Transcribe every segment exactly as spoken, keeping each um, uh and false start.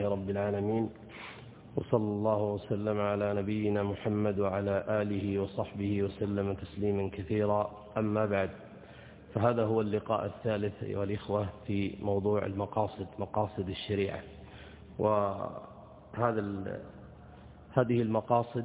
لله رب العالمين، وصلى الله وسلم على نبينا محمد وعلى آله وصحبه وسلم تسليما كثيرا. أما بعد، فهذا هو اللقاء الثالث أيها الإخوة في موضوع المقاصد، مقاصد الشريعة. وهذا هذه المقاصد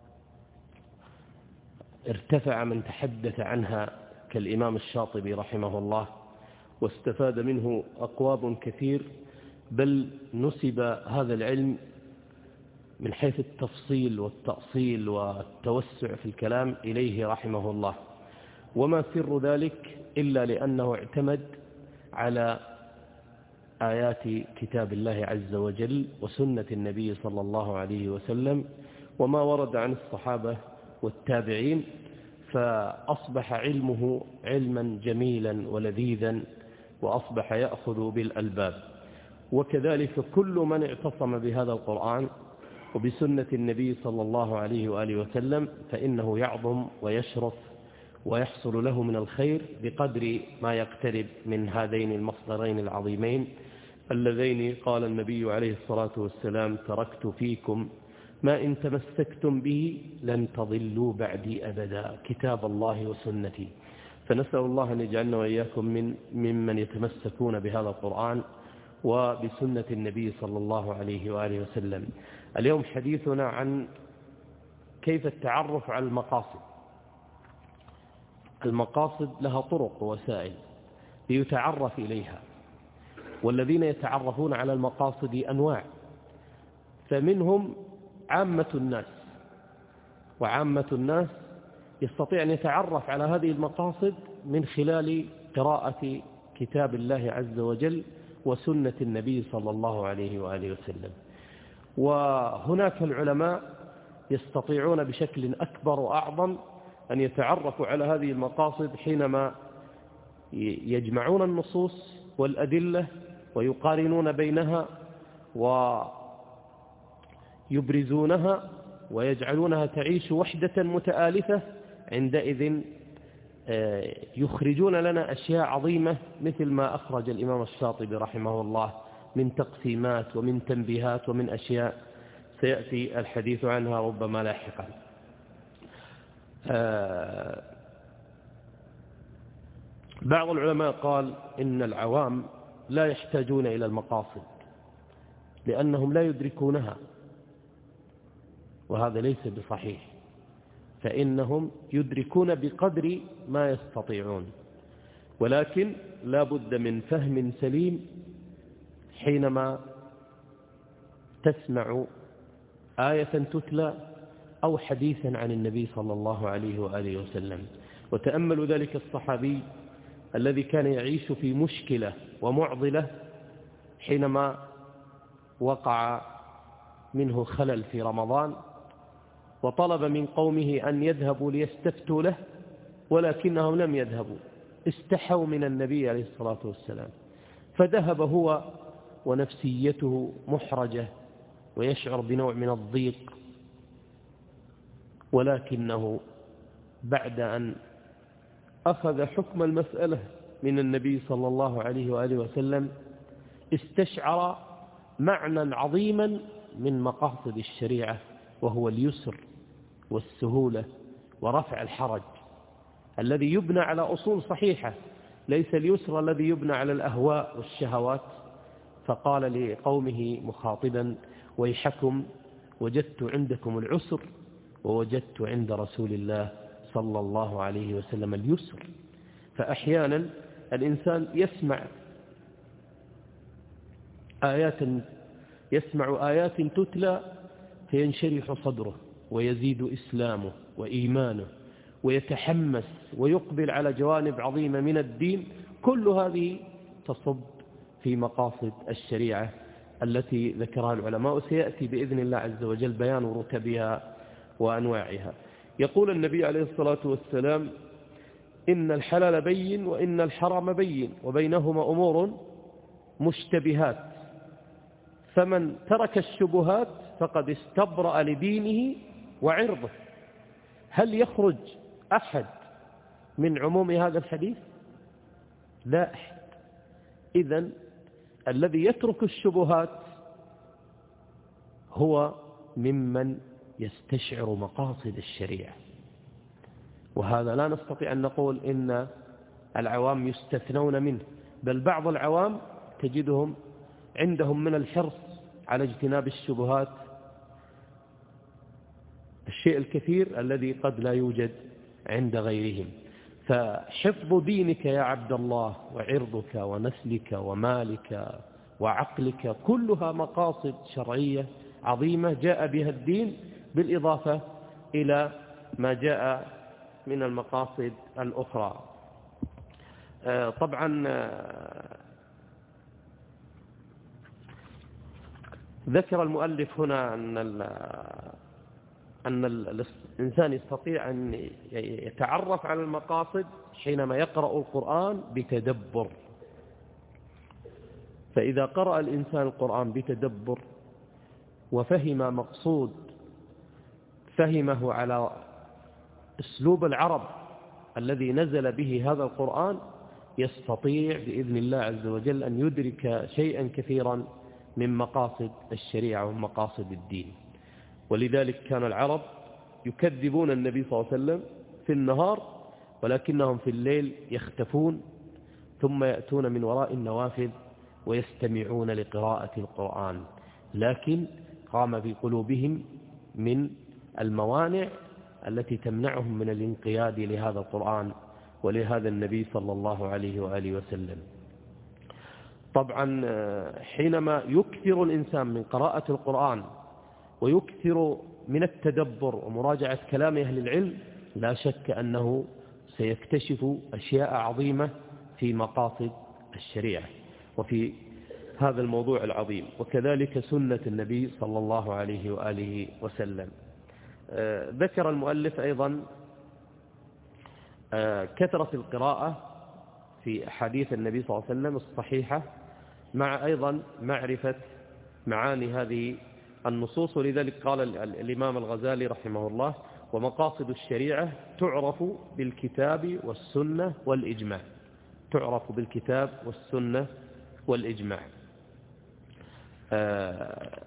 ارتفع من تحدث عنها كالإمام الشاطبي رحمه الله، واستفاد منه أقوام كثير، بل نسب هذا العلم من حيث التفصيل والتأصيل والتوسع في الكلام إليه رحمه الله. وما سر ذلك إلا لأنه اعتمد على آيات كتاب الله عز وجل وسنة النبي صلى الله عليه وسلم وما ورد عن الصحابة والتابعين، فأصبح علمه علما جميلا ولذيذا، وأصبح يأخذ بالألباب. وكذلك كل من اعتصم بهذا القرآن وبسنة النبي صلى الله عليه وآله وسلم فإنه يعظم ويشرف ويحصل له من الخير بقدر ما يقترب من هذين المصدرين العظيمين اللذين قال النبي عليه الصلاة والسلام: تركت فيكم ما إن تمسكتم به لن تضلوا بعدي أبدا، كتاب الله وسنتي. فنسأل الله أن يجعلنا وإياكم من ممن يتمسكون بهذا القرآن وبسنة النبي صلى الله عليه وآله وسلم. اليوم حديثنا عن كيف التعرف على المقاصد. المقاصد لها طرق ووسائل ليتعرف إليها، والذين يتعرفون على المقاصد أنواع، فمنهم عامة الناس، وعامة الناس يستطيع أن يتعرف على هذه المقاصد من خلال قراءة كتاب الله عز وجل وسنة النبي صلى الله عليه وآله وسلم. وهناك العلماء يستطيعون بشكل أكبر وأعظم أن يتعرفوا على هذه المقاصد حينما يجمعون النصوص والأدلة ويقارنون بينها ويبرزونها ويجعلونها تعيش وحدة متآلفة. عندئذ يخرجون لنا أشياء عظيمة مثل ما أخرج الإمام الشاطبي رحمه الله من تقسيمات ومن تنبيهات ومن أشياء سيأتي الحديث عنها ربما لاحقا. بعض العلماء قال إن العوام لا يحتاجون إلى المقاصد لأنهم لا يدركونها، وهذا ليس بصحيح، فإنهم يدركون بقدر ما يستطيعون، ولكن لا بد من فهم سليم حينما تسمع آية تتلى أو حديثا عن النبي صلى الله عليه وآله وسلم. وتأملوا ذلك الصحابي الذي كان يعيش في مشكلة ومعضلة حينما وقع منه خلل في رمضان، وطلب من قومه أن يذهبوا ليستفتوا له، ولكنهم لم يذهبوا، استحوا من النبي عليه الصلاة والسلام، فذهب هو ونفسيته محرجة ويشعر بنوع من الضيق، ولكنه بعد أن أخذ حكم المسألة من النبي صلى الله عليه وآله وسلم استشعر معنى عظيما من مقاصد الشريعة، وهو اليسر والسهولة ورفع الحرج الذي يبنى على أصول صحيحة، ليس اليسر الذي يبنى على الأهواء والشهوات. فقال لقومه مخاطبا: ويحكم وجدت عندكم العسر ووجدت عند رسول الله صلى الله عليه وسلم اليسر. فأحيانا الإنسان يسمع آيات يسمع آيات تتلى فينشرح صدره ويزيد إسلامه وإيمانه ويتحمس ويقبل على جوانب عظيمة من الدين. كل هذه تصب في مقاصد الشريعة التي ذكرها العلماء، وسيأتي بإذن الله عز وجل بيان رتبها وأنواعها. يقول النبي عليه الصلاة والسلام: إن الحلال بين وإن الحرام بين وبينهما أمور مشتبهات، فمن ترك الشبهات فقد استبرأ لدينه وعرضه. هل يخرج أحد من عموم هذا الحديث؟ لا أحد. إذن الذي يترك الشبهات هو ممن يستشعر مقاصد الشريعة. وهذا لا نستطيع أن نقول إن العوام يستثنون منه، بل بعض العوام تجدهم عندهم من الحرص على اجتناب الشبهات الشيء الكثير الذي قد لا يوجد عند غيرهم. فحفظ دينك يا عبد الله وعرضك ونسلك ومالك وعقلك كلها مقاصد شرعية عظيمة جاء بها الدين، بالإضافة إلى ما جاء من المقاصد الأخرى. طبعا ذكر المؤلف هنا أن أن الإنسان يستطيع أن يتعرف على المقاصد حينما يقرأ القرآن بتدبر. فإذا قرأ الإنسان القرآن بتدبر وفهم مقصود فهمه على أسلوب العرب الذي نزل به هذا القرآن، يستطيع بإذن الله عز وجل أن يدرك شيئا كثيرا من مقاصد الشريعة ومقاصد الدين. ولذلك كان العرب يكذبون النبي صلى الله عليه وسلم في النهار، ولكنهم في الليل يختفون ثم يأتون من وراء النوافذ ويستمعون لقراءة القرآن، لكن قام في قلوبهم من الموانع التي تمنعهم من الانقياد لهذا القرآن ولهذا النبي صلى الله عليه وآله وسلم. طبعا حينما يكثر الإنسان من قراءة القرآن ويكثر من التدبر ومراجعة كلام أهل العلم، لا شك أنه سيكتشف أشياء عظيمة في مقاصد الشريعة وفي هذا الموضوع العظيم، وكذلك سنة النبي صلى الله عليه وآله وسلم. ذكر المؤلف أيضا كثرة القراءة في أحاديث النبي صلى الله عليه وسلم الصحيحة، مع أيضا معرفة معاني هذه النصوص. ولذلك قال الإمام الغزالي رحمه الله: ومقاصد الشريعة تعرف بالكتاب والسنة والإجماع. تعرف بالكتاب والسنة والإجماع. آه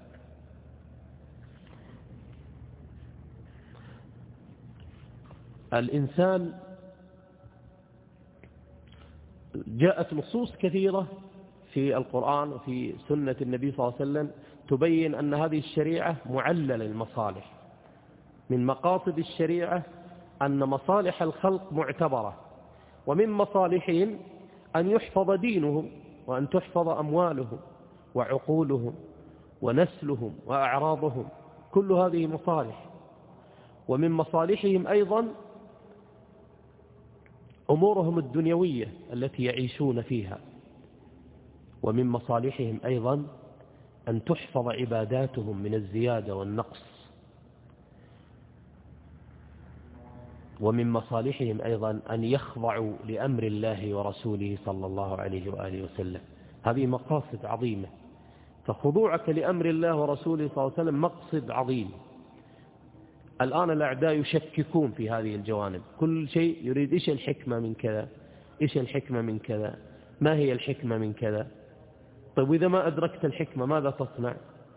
الإنسان جاءت نصوص كثيرة في القرآن وفي سنة النبي صلى الله عليه وسلم تبين أن هذه الشريعة معللة للمصالح. من مقاصد الشريعة أن مصالح الخلق معتبرة، ومن مصالحهم أن يحفظ دينهم وأن تحفظ أموالهم وعقولهم ونسلهم وأعراضهم، كل هذه مصالح. ومن مصالحهم أيضا أمورهم الدنيوية التي يعيشون فيها. ومن مصالحهم أيضا أن تحفظ عباداتهم من الزيادة والنقص. ومن مصالحهم أيضا أن يخضعوا لأمر الله ورسوله صلى الله عليه وآله وسلم. هذه مقاصد عظيمة. فخضوعك لأمر الله ورسوله صلى الله عليه وسلم مقصد عظيم. الآن الأعداء يشككون في هذه الجوانب، كل شيء يريد إيش الحكمة من كذا، إيش الحكمة من كذا، ما هي الحكمة من كذا. طيب وإذا ما أدركت الحكمة ماذا تصنع؟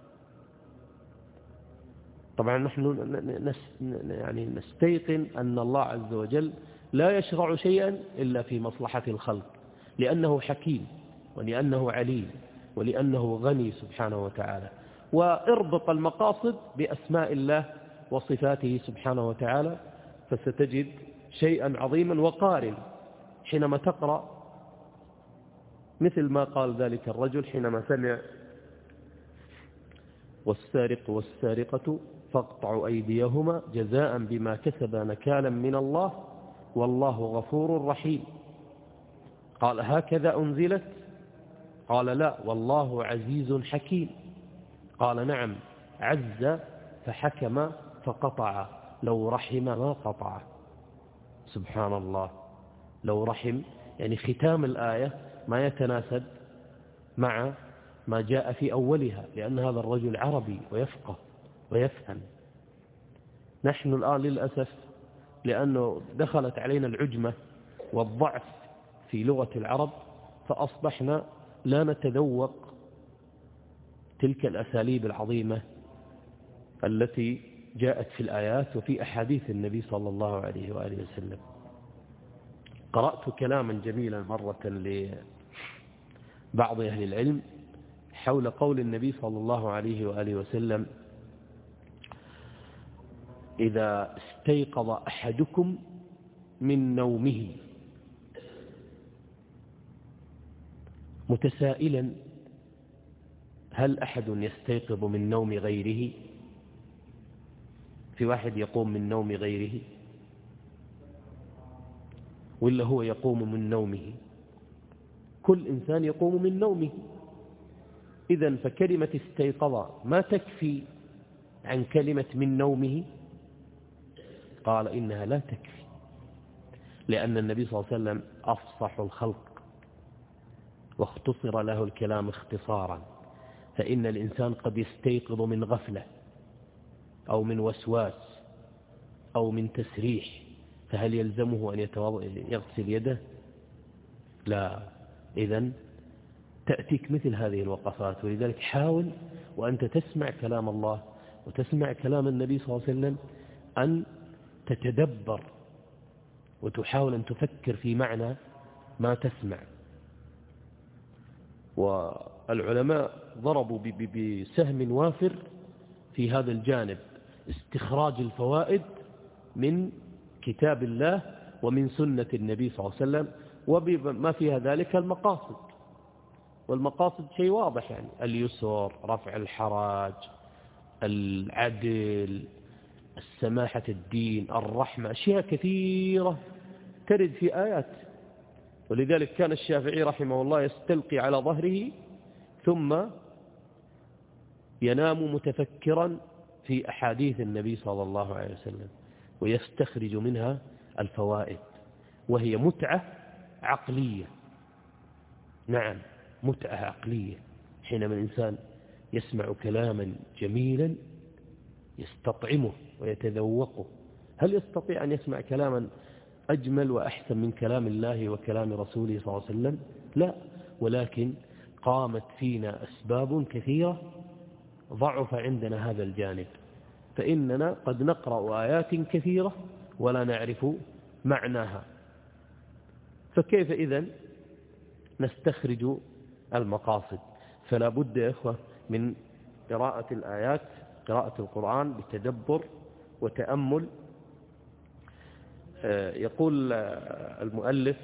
طبعا نحن يعني نستيقن أن الله عز وجل لا يشرع شيئا إلا في مصلحة الخلق، لأنه حكيم ولأنه عليم ولأنه غني سبحانه وتعالى. واربط المقاصد بأسماء الله وصفاته سبحانه وتعالى فستجد شيئا عظيما. وقارن حينما تقرأ مثل ما قال ذلك الرجل حينما سمع: والسارق والسارقة فاقطعوا أيديهما جزاء بما كسبا نكالا من الله والله غفور رحيم. قال: هكذا أنزلت؟ قال: لا، والله عزيز حكيم. قال: نعم، عز فحكم فقطع، لو رحم ما قطع. سبحان الله، لو رحم، يعني ختام الآية ما يتناسب مع ما جاء في أولها، لأن هذا الرجل عربي ويفقه ويفهم. نحن الآن للأسف لأنه دخلت علينا العجمة والضعف في لغة العرب، فأصبحنا لا نتذوق تلك الأساليب العظيمة التي جاءت في الآيات وفي أحاديث النبي صلى الله عليه وآله وسلم. قرأت كلاما جميلا مرة لبعض أهل العلم حول قول النبي صلى الله عليه وآله وسلم: إذا استيقظ أحدكم من نومه متسائلا هل أحد يستيقظ من نوم غيره؟ في واحد يقوم من نوم غيره ولا هو يقوم من نومه؟ كل إنسان يقوم من نومه. إذن فكلمة استيقظ ما تكفي عن كلمة من نومه. قال إنها لا تكفي، لأن النبي صلى الله عليه وسلم أفصح الخلق واختصر له الكلام اختصارا. فإن الإنسان قد يستيقظ من غفلة أو من وسواس أو من تسريح، فهل يلزمه أن يغسل يده؟ لا. إذن تأتيك مثل هذه الوقفات. ولذلك حاول وأنت تسمع كلام الله وتسمع كلام النبي صلى الله عليه وسلم أن تتدبر وتحاول أن تفكر في معنى ما تسمع. والعلماء ضربوا بسهم وافر في هذا الجانب، استخراج الفوائد من كتاب الله ومن سنة النبي صلى الله عليه وسلم، وبما فيها ذلك المقاصد. والمقاصد شيء واضح، يعني اليسر، رفع الحرج، العدل، السماحة الدين، الرحمة، أشياء كثيرة ترد في آيات. ولذلك كان الشافعي رحمه الله يستلقي على ظهره ثم ينام متفكرا في أحاديث النبي صلى الله عليه وسلم ويستخرج منها الفوائد، وهي متعة عقلية. نعم، متعة عقلية. حينما الإنسان يسمع كلاما جميلا يستطعمه ويتذوقه. هل يستطيع أن يسمع كلاما أجمل وأحسن من كلام الله وكلام رسوله صلى الله عليه وسلم؟ لا. ولكن قامت فينا أسباب كثيرة ضعف عندنا هذا الجانب، فإننا قد نقرأ آيات كثيرة ولا نعرف معناها. فكيف إذن نستخرج المقاصد؟ فلا بد يا إخوة من قراءة الآيات، قراءة القرآن بتدبر وتأمل. يقول المؤلف،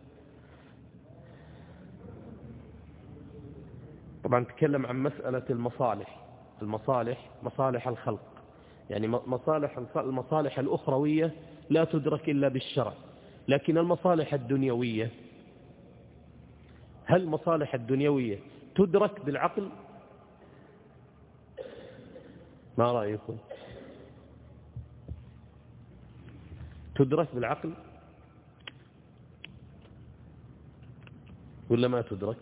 طبعا تكلم عن مسألة المصالح المصالح مصالح الخلق، يعني مصالح المصالح الأخروية لا تدرك إلا بالشرع. لكن المصالح الدنيوية، هل المصالح الدنيوية تدرك بالعقل؟ ما رأيكم؟ تدرك بالعقل ولا ما تدرك؟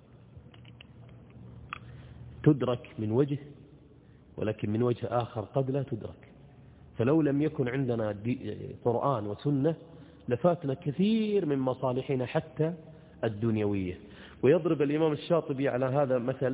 تدرك من وجه، ولكن من وجه آخر قد لا تدرك. فلو لم يكن عندنا قرآن وسنة لفاتنا كثير من مصالحنا حتى الدنيوية. ويضرب الإمام الشاطبي على هذا مثل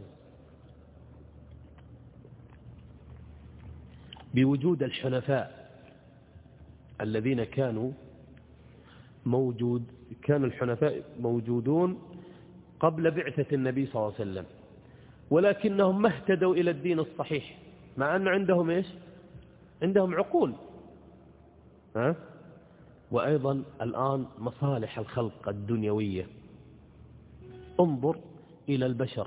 بوجود الحنفاء الذين كانوا موجود كان الحنفاء موجودون قبل بعثة النبي صلى الله عليه وسلم، ولكنهم ما اهتدوا إلى الدين الصحيح، مع أن عندهم إيش؟ عندهم عقول. ها؟ وأيضا الآن مصالح الخلق الدنيوية. انظر إلى البشر،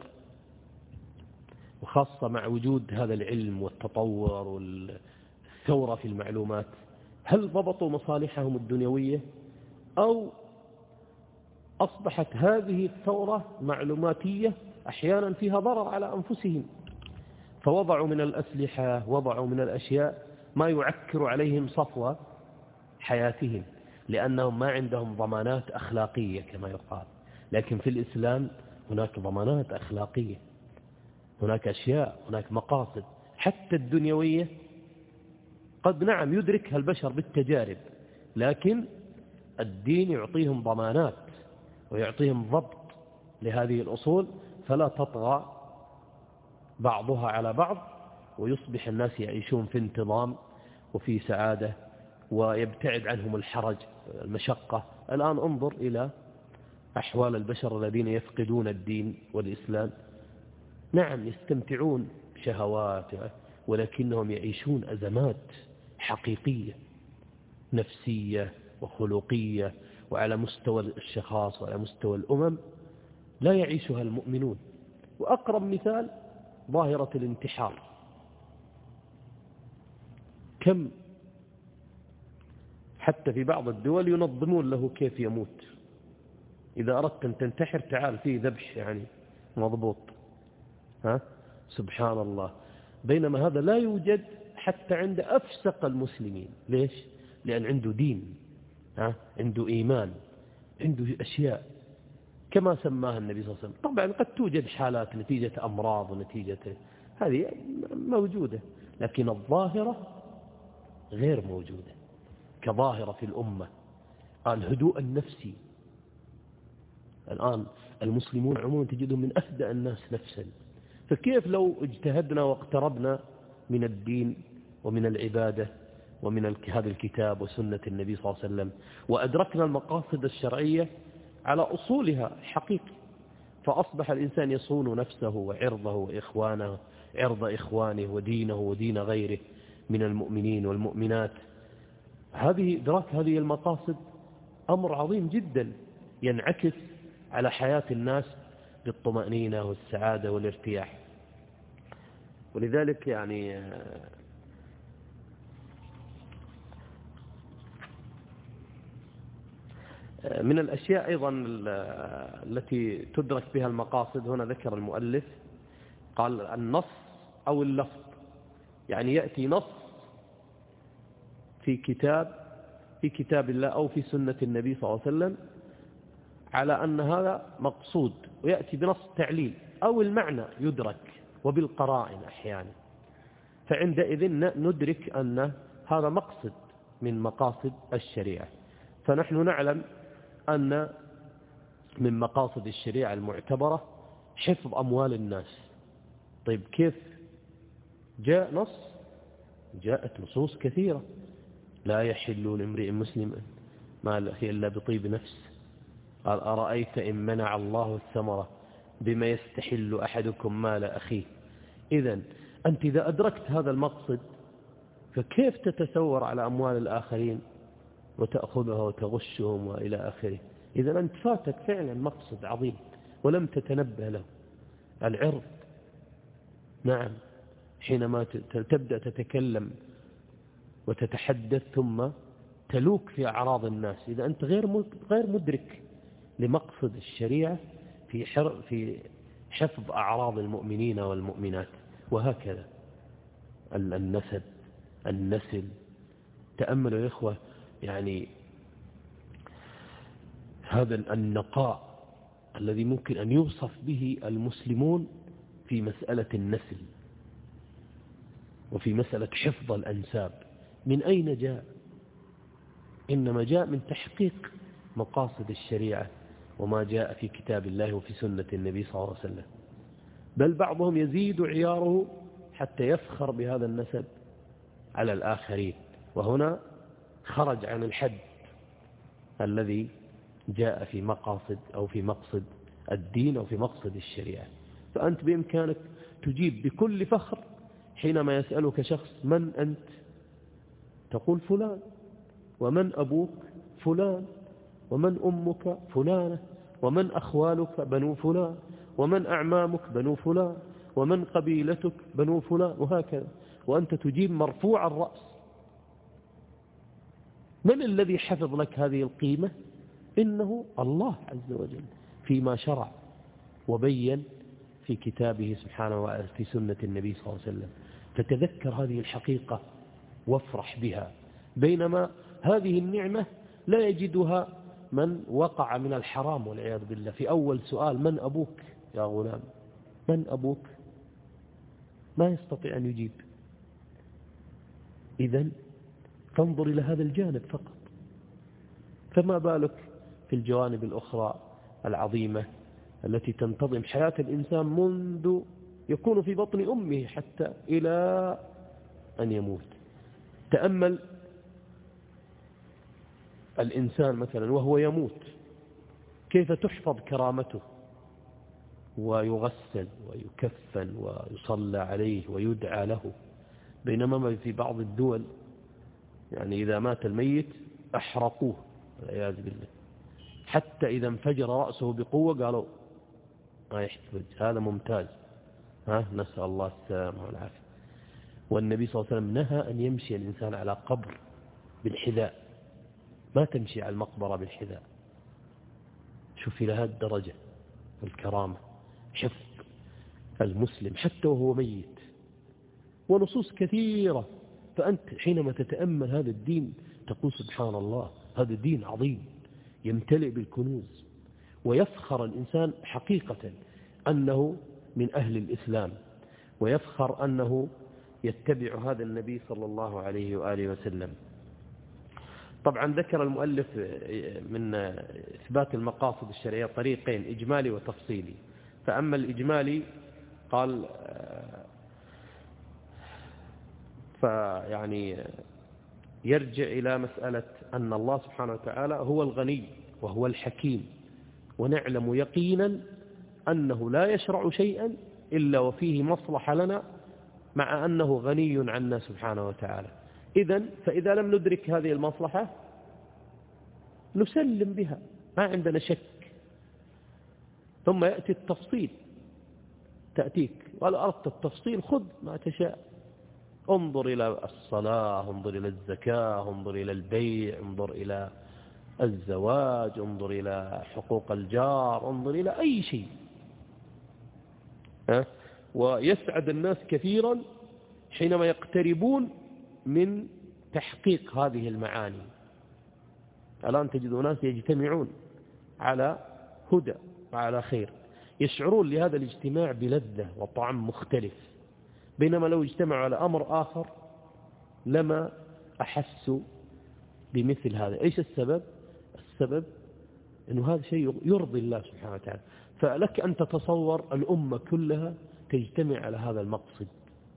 وخاصة مع وجود هذا العلم والتطور والثورة في المعلومات، هل ضبطوا مصالحهم الدنيوية أو أصبحت هذه الثورة معلوماتية أحيانا فيها ضرر على أنفسهم، فوضعوا من الأسلحة، وضعوا من الأشياء ما يعكر عليهم صفوة حياتهم، لأنهم ما عندهم ضمانات أخلاقية كما يقال. لكن في الإسلام هناك ضمانات أخلاقية، هناك أشياء، هناك مقاصد حتى الدنيوية قد نعم يدركها البشر بالتجارب، لكن الدين يعطيهم ضمانات ويعطيهم ضبط لهذه الأصول، فلا تطغى بعضها على بعض ويصبح الناس يعيشون في انتظام وفي سعادة ويبتعد عنهم الحرج المشقة. الآن انظر إلى أحوال البشر الذين يفقدون الدين والإسلام. نعم يستمتعون بشهوات ولكنهم يعيشون أزمات حقيقية نفسية وخلقية وعلى مستوى الشخص وعلى مستوى الأمم لا يعيشها المؤمنون. وأقرب مثال ظاهرة الانتحار. كم حتى في بعض الدول ينظمون له كيف يموت. إذا أردت أن تنتحر تعال فيه ذبح يعني مضبوط. ها سبحان الله. بينما هذا لا يوجد حتى عند أفسق المسلمين. ليش؟ لأن عنده دين، ها عنده إيمان، عنده أشياء كما سماها النبي صلى الله عليه وسلم. طبعا قد توجد حالات نتيجة أمراض ونتيجة هذه موجودة، لكن الظاهرة غير موجودة كظاهرة في الأمة. الهدوء النفسي الآن المسلمون عموما تجدهم من أهدأ الناس نفسا. فكيف لو اجتهدنا واقتربنا من الدين ومن العبادة ومن هذا الكتاب وسنة النبي صلى الله عليه وسلم وأدركنا المقاصد الشرعية على أصولها حقيقي، فأصبح الإنسان يصون نفسه وعرضه وإخوانه عرض إخوانه ودينه ودين غيره من المؤمنين والمؤمنات. هذه إدراك هذه المقاصد أمر عظيم جدا ينعكس على حياة الناس بالطمأنينة والسعادة والارتياح. ولذلك يعني من الأشياء أيضا التي تدرك بها المقاصد، هنا ذكر المؤلف قال النص أو اللفظ، يعني يأتي نص في كتاب في كتاب الله أو في سنة النبي صلى الله عليه وسلم على أن هذا مقصود، ويأتي بنص تعليل أو المعنى يدرك وبالقرائن أحيانا، فعندئذ ندرك أن هذا مقصد من مقاصد الشريعة. فنحن نعلم أن من مقاصد الشريعة المعتبرة حفظ أموال الناس. طيب كيف جاء نص؟ جاءت نصوص كثيرة: لا يحل لامرئ مسلم مال أخيه إلا بطيب نفس. قال أرأيت إن منع الله الثمرة بما يستحل أحدكم مال أخيه. إذن أنت إذا أدركت هذا المقصد فكيف تتسور على أموال الآخرين وتأخذها وتغشهم وإلى آخره؟ إذن أنت فاتك فعلا مقصد عظيم ولم تتنبه له. العرض، نعم، حينما تبدأ تتكلم وتتحدث ثم تلوك في أعراض الناس، إذا أنت غير غير مدرك لمقصد الشريعة في في حفظ أعراض المؤمنين والمؤمنات. وهكذا النسب، النسل. تأملوا يا إخوة يعني هذا النقاء الذي ممكن أن يوصف به المسلمون في مسألة النسل وفي مسألة حفظ الأنساب. من أين جاء؟ إنما جاء من تحقيق مقاصد الشريعة وما جاء في كتاب الله وفي سنة النبي صلى الله عليه وسلم. بل بعضهم يزيد عياره حتى يفخر بهذا النسب على الآخرين، وهنا خرج عن الحد الذي جاء في مقاصد أو في مقصد الدين أو في مقصد الشريعة. فأنت بإمكانك تجيب بكل فخر حينما يسألك شخص: من أنت؟ تقول فلان. ومن أبوك؟ فلان. ومن أمك؟ فلانة. ومن أخوالك؟ بنو فلان. ومن أعمامك؟ بنو فلان. ومن قبيلتك؟ بنو فلان. وهكذا، وأنت تجيب مرفوع الرأس. من الذي حفظ لك هذه القيمة؟ إنه الله عز وجل فيما شرع وبين في كتابه سبحانه وتعالى في سنة النبي صلى الله عليه وسلم. فتذكر هذه الحقيقة وافرح بها. بينما هذه النعمة لا يجدها من وقع من الحرام والعياذ بالله. في أول سؤال: من أبوك يا غلام؟ من أبوك؟ ما يستطيع أن يجيب. إذن فانظر إلى هذا الجانب فقط، فما بالك في الجوانب الأخرى العظيمة التي تنتظم حياة الإنسان منذ يكون في بطن أمه حتى إلى أن يموت. تأمل الإنسان مثلا وهو يموت كيف تحفظ كرامته، ويغسل ويكفن ويصلى عليه ويدعى له، بينما في بعض الدول يعني إذا مات الميت أحرقوه والعياذ بالله، حتى إذا انفجر رأسه بقوة قالوا ما يحتفج هذا ممتاز، ها نسأل الله السلامة والعافية. والنبي صلى الله عليه وسلم نهى أن يمشي الإنسان على قبر بالحذاء، ما تمشي على المقبرة بالحذاء. شوف إلى هذه الدرجة الكرامة، حفظ المسلم حتى وهو ميت، ونصوص كثيرة. فأنت حينما تتأمل هذا الدين تقول سبحان الله، هذا الدين عظيم يمتلئ بالكنوز، ويفخر الإنسان حقيقة أنه من أهل الإسلام، ويفخر أنه يتبع هذا النبي صلى الله عليه وآله وسلم. طبعا ذكر المؤلف من إثبات المقاصد الشرعية طريقين، إجمالي وتفصيلي. فأما الإجمالي قال فيعني يرجع إلى مسألة أن الله سبحانه وتعالى هو الغني وهو الحكيم، ونعلم يقينا أنه لا يشرع شيئا إلا وفيه مصلحة لنا، مع أنه غني عنا سبحانه وتعالى. إذن فإذا لم ندرك هذه المصلحة نسلم بها، ما عندنا شك. ثم يأتي التفصيل، تأتيك قال أردت التفصيل خذ ما تشاء، انظر إلى الصلاة، انظر إلى الزكاة، انظر إلى البيع، انظر إلى الزواج، انظر إلى حقوق الجار، انظر إلى أي شيء. ها؟ ويسعد الناس كثيرا حينما يقتربون من تحقيق هذه المعاني. الآن تجد ناس يجتمعون على هدى وعلى خير، يشعرون لهذا الاجتماع بلذة وطعم مختلف، بينما لو اجتمعوا على أمر آخر لما أحسوا بمثل هذا. إيش السبب؟ السبب أنه هذا شيء يرضي الله سبحانه وتعالى. فلك أن تتصور الأمة كلها تجتمع على هذا المقصد،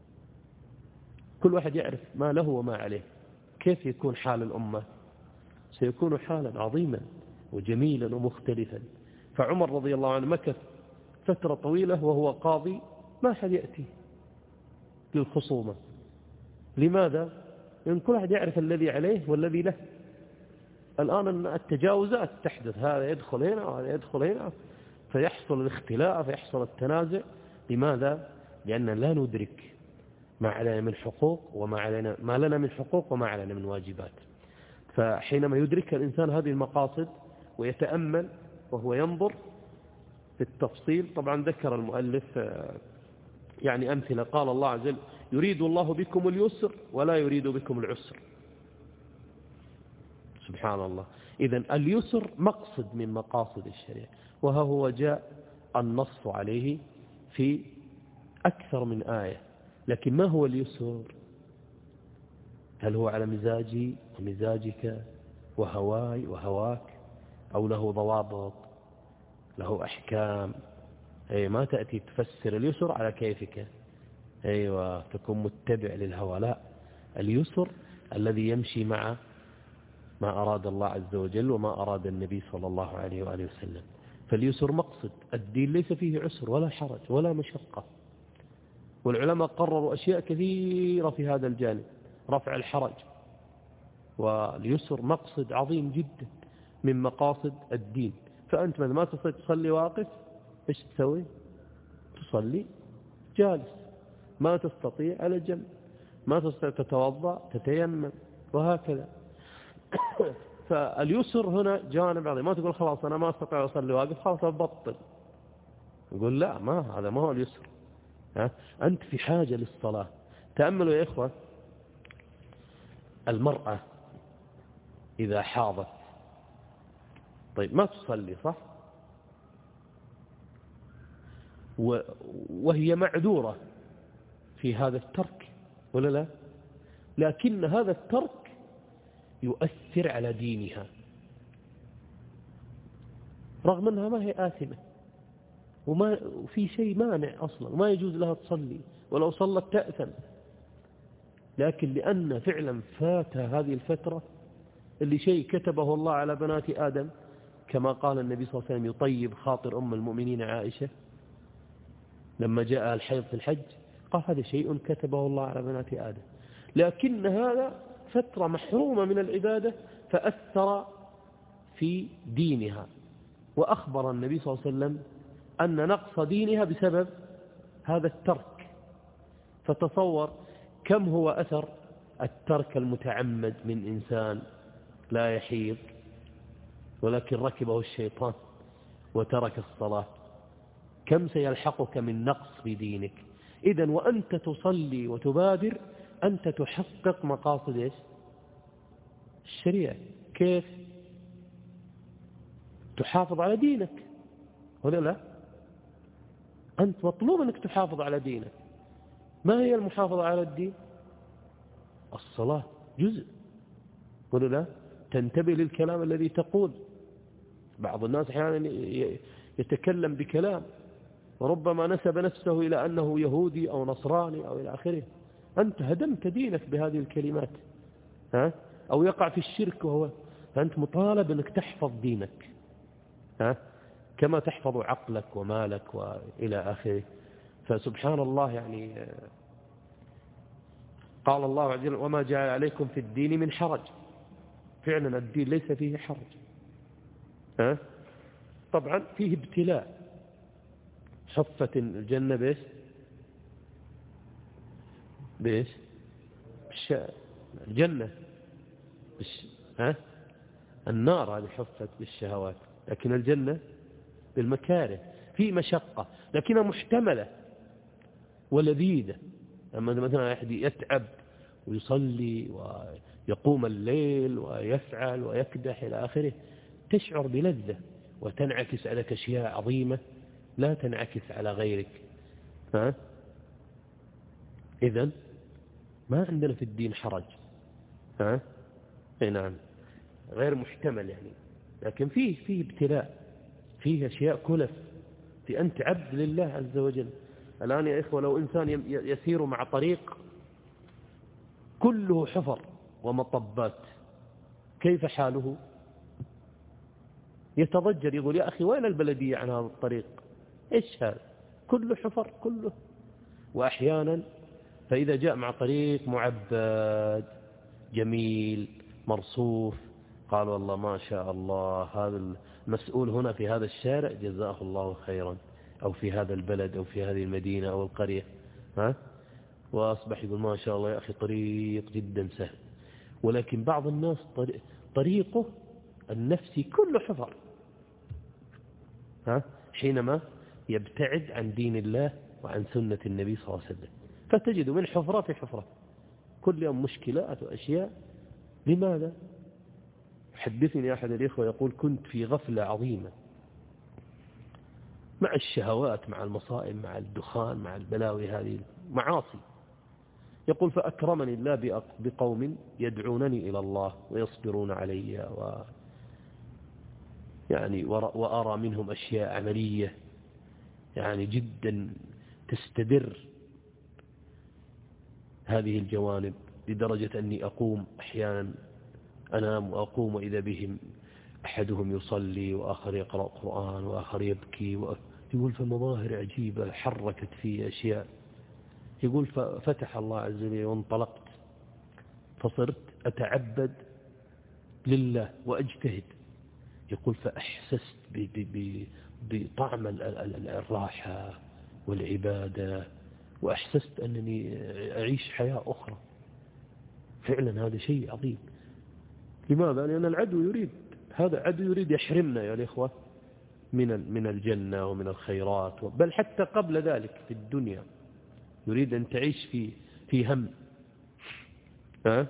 كل واحد يعرف ما له وما عليه، كيف يكون حال الأمة؟ سيكون حالا عظيما وجميلا ومختلفا. فعمر رضي الله عنه مكث فترة طويلة وهو قاضي ما حد يأتي للخصومة. لماذا؟ لأن كل واحد يعرف الذي عليه والذي له. الآن التجاوزات تحدث، هذا يدخل هنا وهذا يدخل هنا، فيحصل الاختلاف، يحصل التنازع. لماذا؟ لأننا لا ندرك ما علينا من حقوق وما علينا ما لنا من حقوق وما علينا من واجبات. فحينما يدرك الإنسان هذه المقاصد ويتأمل وهو ينظر في التفصيل، طبعا ذكر المؤلف يعني أمثلة. قال الله عز وجل يريد الله بكم اليسر ولا يريد بكم العسر. سبحان الله. إذن اليسر مقصد من مقاصد الشريعة، وها هو جاء النص عليه في أكثر من آية. لكن ما هو اليسر؟ هل هو على مزاجي ومزاجك وهواي وهواك، أو له ضوابط، له أحكام؟ أي ما تأتي تفسر اليسر على كيفك، أيوة تكون متبع للهوى. لا، اليسر الذي يمشي مع ما أراد الله عز وجل وما أراد النبي صلى الله عليه وآله وسلم. فاليسر مقصد الدين، ليس فيه عسر ولا حرج ولا مشقة. والعلماء قرروا أشياء كثيرة في هذا الجانب، رفع الحرج. واليسر مقصد عظيم جدا من مقاصد الدين. فأنت مثلا ما تستطيع تصلي واقف، إيش تسوي؟ تصلي جالس. ما تستطيع على جنب. ما تستطيع تتوضأ تتيمم، وهكذا. فاليسر هنا جانب عظيم. ما تقول خلاص أنا ما أستطيع أصلي واقف، خلاص أبطل. نقول لا، ما هذا ما هو اليسر. ها؟ أنت في حاجة للصلاة. تأملوا يا إخوة، المرأة إذا حاضت طيب ما تصلي صح؟ وهي معذورة في هذا الترك ولا لا؟ لكن هذا الترك يؤثر على دينها، رغم أنها ما هي آثمة وما وفي شيء مانع أصلا وما يجوز لها تصلي، ولو صلت تأثم. لكن لأن فعلا فاتها هذه الفترة اللي شيء كتبه الله على بنات آدم، كما قال النبي صلى الله عليه وسلم يطيب خاطر أم المؤمنين عائشة لما جاء الحيض في الحج، قال هذا شيء كتبه الله على بنات آدم، لكن هذا فترة محرومة من العبادة فأثر في دينها. وأخبر النبي صلى الله عليه وسلم أن نقص دينها بسبب هذا الترك. فتصور كم هو أثر الترك المتعمد من إنسان لا يحيض ولكن ركبه الشيطان وترك الصلاة، كم سيلحقك من نقص في دينك. إذن وأنت تصلي وتبادر أنت تحقق مقاصد إيش؟ الشريعة. كيف؟ تحافظ على دينك ولا لا؟ أنت مطلوب أنك تحافظ على دينك. ما هي المحافظة على الدين؟ الصلاة جزء ولا لا؟ تنتبه للكلام الذي تقول. بعض الناس أحيانا يتكلم بكلام وربما نسب نفسه إلى أنه يهودي أو نصراني أو إلى آخره، أنت هدمت دينك بهذه الكلمات، ها؟ أو يقع في الشرك، وهو فأنت مطالب أنك تحفظ دينك، ها؟ كما تحفظ عقلك ومالك وإلى آخره. فسبحان الله، يعني قال الله عز وجل وما جعل عليكم في الدين من حرج. فعلا الدين ليس فيه حرج، ها؟ طبعا فيه ابتلاء. حفت الجنة بإيش؟ بإيش؟ بالش... الجنة بالش... ها؟ النار هذه حفت بالشهوات، لكن الجنة بالمكاره، في مشقة لكنها محتملة ولذيذة. أما مثلا أحد يتعب ويصلي ويقوم الليل ويفعل ويكدح إلى آخره، تشعر بلذة وتنعكس عليك أشياء عظيمة لا تنعكس على غيرك، ها؟ إذن ما عندنا في الدين حرج، ها؟ اي نعم، غير محتمل يعني، لكن فيه فيه ابتلاء، فيه أشياء كلف، في أنت عبد لله عز وجل. الآن يا إخوة لو إنسان يسير مع طريق كله حفر ومطبات، كيف حاله؟ يتضجر، يقول يا أخي وين البلدية عن هذا الطريق؟ إيش هذا؟ كله حفر كله. وأحيانا فإذا جاء مع طريق معبد جميل مرصوف، قال والله ما شاء الله هذا المسؤول هنا في هذا الشارع جزاه الله خيرا، أو في هذا البلد أو في هذه المدينة أو القرية، ها؟ وأصبح يقول ما شاء الله يا أخي طريق جدا سهل. ولكن بعض الناس طريقه النفسي كله حفر، ها؟ حينما يبتعد عن دين الله وعن سنة النبي صلى الله عليه وسلم، فتجد من حفرة في حفرة، كل يوم مشكلات وأشياء. لماذا؟ حدثني أحد الإخوة يقول كنت في غفلة عظيمة مع الشهوات، مع المصائب، مع الدخان، مع البلاوي هذه المعاصي. يقول فأكرمني الله بقوم يدعونني إلى الله ويصبرون علي، و يعني وأرى منهم أشياء عملية يعني جدا تستدر هذه الجوانب، لدرجة أني أقوم أحيانا أنام وأقوم وإذا بهم أحدهم يصلي وآخر يقرأ قرآن وآخر يبكي و... يقول فمظاهر عجيبة حركت في أشياء. يقول ففتح الله عز وجل وانطلقت، فصرت أتعبد لله وأجتهد. يقول فأحسست بطعم الراحة والعبادة، وأحسست أنني أعيش حياة أخرى. فعلا هذا شيء عظيم. لماذا؟ لأن العدو يريد هذا، عدو يريد يحرمنا يا الإخوة من من الجنة ومن الخيرات، بل حتى قبل ذلك في الدنيا يريد أن تعيش في في هم. ها؟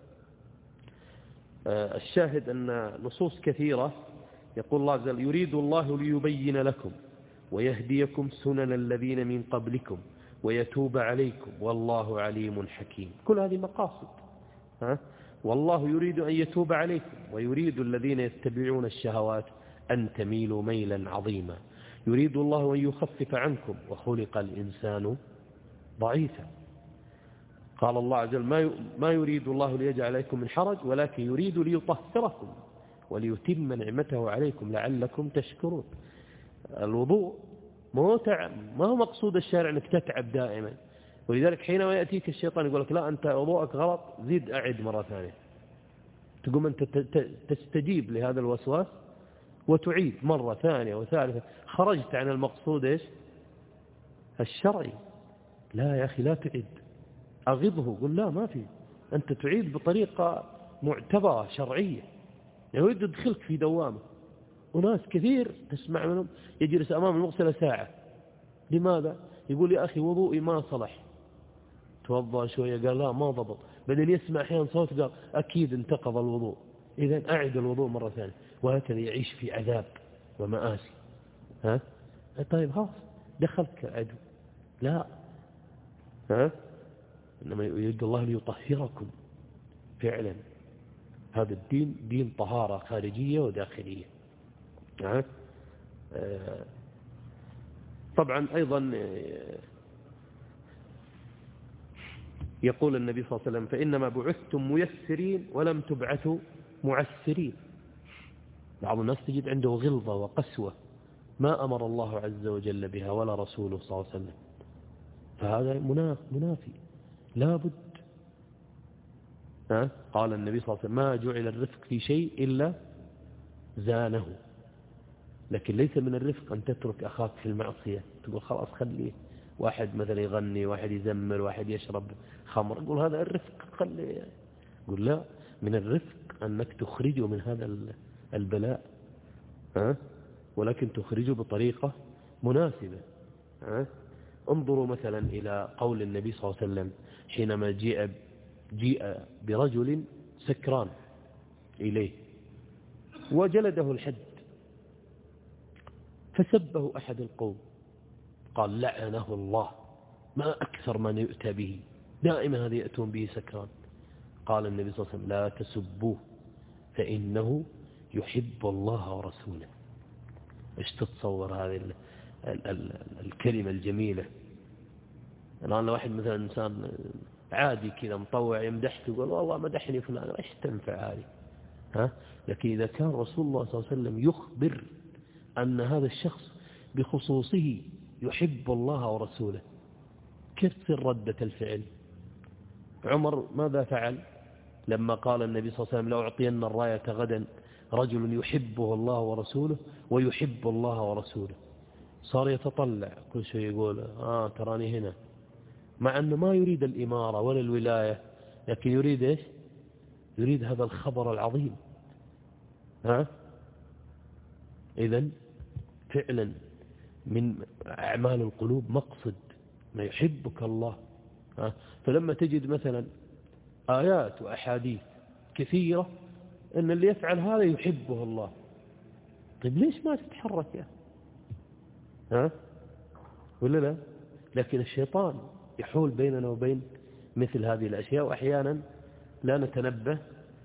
الشاهد أن نصوص كثيرة يقول الله عز وجل يريد الله ليبين لكم ويهديكم سنن الذين من قبلكم ويتوب عليكم والله عليم حكيم. كل هذه مقاصد، ها؟ والله يريد أن يتوب عليكم ويريد الذين يتبعون الشهوات أن تميلوا ميلا عظيما. يريد الله أن يخفف عنكم وخلق الإنسان ضعيفا. قال الله عز وجل ما يريد الله ليجعل عليكم من حرج ولكن يريد ليطهركم وليتم نعمته عليكم لعلكم تشكرون. الوضوء ما هو مقصود الشارع أنك تتعب دائما، ولذلك حينما يأتيك الشيطان يقول لك لا أنت وضوءك غلط زيد أعد مرة ثانية، تقوم أنت تستجيب لهذا الوسواس وتعيد مرة ثانية وثالثة، خرجت عن المقصود إيش الشرعي. لا يا أخي لا تعيد، أغضه، قل لا ما في، أنت تعيد بطريقة معتبرة شرعية. يعني يريد يدخلك في دوامة. وناس كثير تسمع منهم يجلس أمام المغسلة ساعة. لماذا؟ يقول يا أخي وضوئي ما صلح، توضأ شوية قال لا ما ضبط، بعدين يسمع أحيانا صوت قال أكيد انتقض الوضوء، إذن أعد الوضوء مرة ثانية، وهكذا يعيش في عذاب ومآسي. ها؟ طيب خلاص دخلك عدو. لا، ها؟ إنما يريد الله ليطهركم فعلا. هذا الدين دين طهارة خارجية وداخلية. ها؟ آه طبعا أيضا يقول النبي صلى الله عليه وسلم فإنما بعثتم ميسرين ولم تبعثوا معسرين. بعض الناس تجد عنده غلظة وقسوة ما أمر الله عز وجل بها ولا رسوله صلى الله عليه وسلم، فهذا منافي لا بد. ها؟ قال النبي صلى الله عليه وسلم ما جعل الرفق في شيء إلا زانه. لكن ليس من الرفق أن تترك أخاك في المعصية تقول خلاص خليه، واحد مثلا يغني، واحد يزمر، واحد يشرب خمر، يقول هذا الرفق خليه. يقول لا، من الرفق أنك تخرجه من هذا البلاء، ها؟ ولكن تخرجه بطريقة مناسبة. ها؟ انظروا مثلا إلى قول النبي صلى الله عليه وسلم حينما جيء جيء برجل سكران إليه وجلده الحد، فسبه أحد القوم قال لعنه الله، ما أكثر من يؤتى به، دائما هذا يأتون به سكران. قال النبي صلى الله عليه وسلم لا تسبوه فإنه يحب الله ورسوله. ايش تتصور هذه ال ال ال الكلمة الجميلة؟ الآن لو واحد مثلا إنسان عادي كذا مطوع يمدحك يقول والله مدحني فلان، ايش تنفع هذه؟ ها؟ لكن إذا كان رسول الله صلى الله عليه وسلم يخبر أن هذا الشخص بخصوصه يحب الله ورسوله، كيف تصير ردة الفعل؟ عمر ماذا فعل لما قال النبي صلى الله عليه وسلم لو أعطينا الراية غدا رجل يحبه الله ورسوله ويحب الله ورسوله؟ صار يتطلع كل شيء يقول آه تراني هنا، مع أنه ما يريد الإمارة ولا الولاية، لكن يريد إيش؟ يريد هذا الخبر العظيم. ها؟ إذن فعلا من أعمال القلوب مقصد ما يحبك الله. ها؟ فلما تجد مثلا آيات وأحاديث كثيرة أن اللي يفعل هذا يحبه الله، طيب ليش ما تتحرك يا ها؟ ولا لا؟ لكن الشيطان يحول بيننا وبين مثل هذه الأشياء، وأحيانا لا نتنبه.